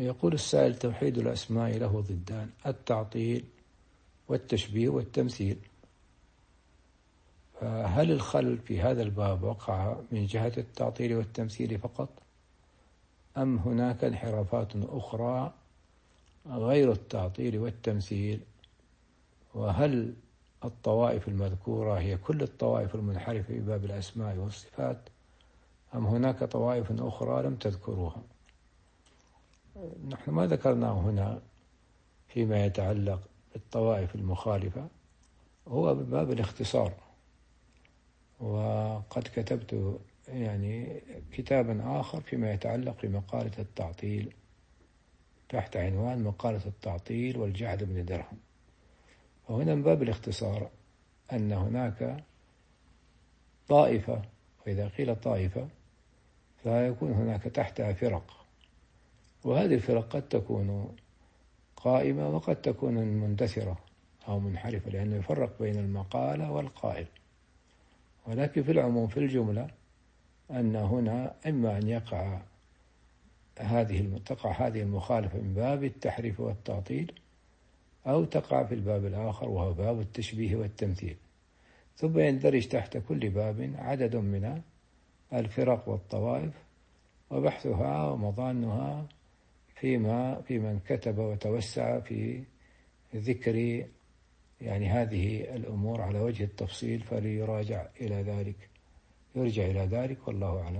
يقول السائل: توحيد الأسماء له ضدان، التعطيل والتشبيه والتمثيل، فهل الخلل في هذا الباب وقع من جهة التعطيل والتمثيل فقط، أم هناك انحرافات أخرى غير التعطيل والتمثيل؟ وهل الطوائف المذكورة هي كل الطوائف المنحرفة في باب الأسماء والصفات، أم هناك طوائف أخرى لم تذكروها؟ نحن ما ذكرناه هنا فيما يتعلق بالطوائف المخالفة، هو بباب الاختصار، وقد كتبت كتابا آخر فيما يتعلق بمقالة التعطيل تحت عنوان مقالة التعطيل والجعد بن درهم. وهنا من باب الاختصار أن هناك طائفة، وإذا قيل طائفة فيكون هناك تحتها فرق، وهذه الفرق قد تكون قائمة وقد تكون مندثرة أو منحرفة، لأنه يفرق بين المقالة والقائل. ولكن في العموم في الجملة أن هنا إما أن تقع هذه المخالفة من باب التحريف والتعطيل، أو تقع في الباب الآخر وهو باب التشبيه والتمثيل، ثم يندرج تحت كل باب عدد من الفرق والطوائف، وبحثها ومضانها في من كتب وتوسع في ذكر هذه الأمور على وجه التفصيل، فليراجع إلى ذلك، يرجع إلى ذلك، والله أعلم.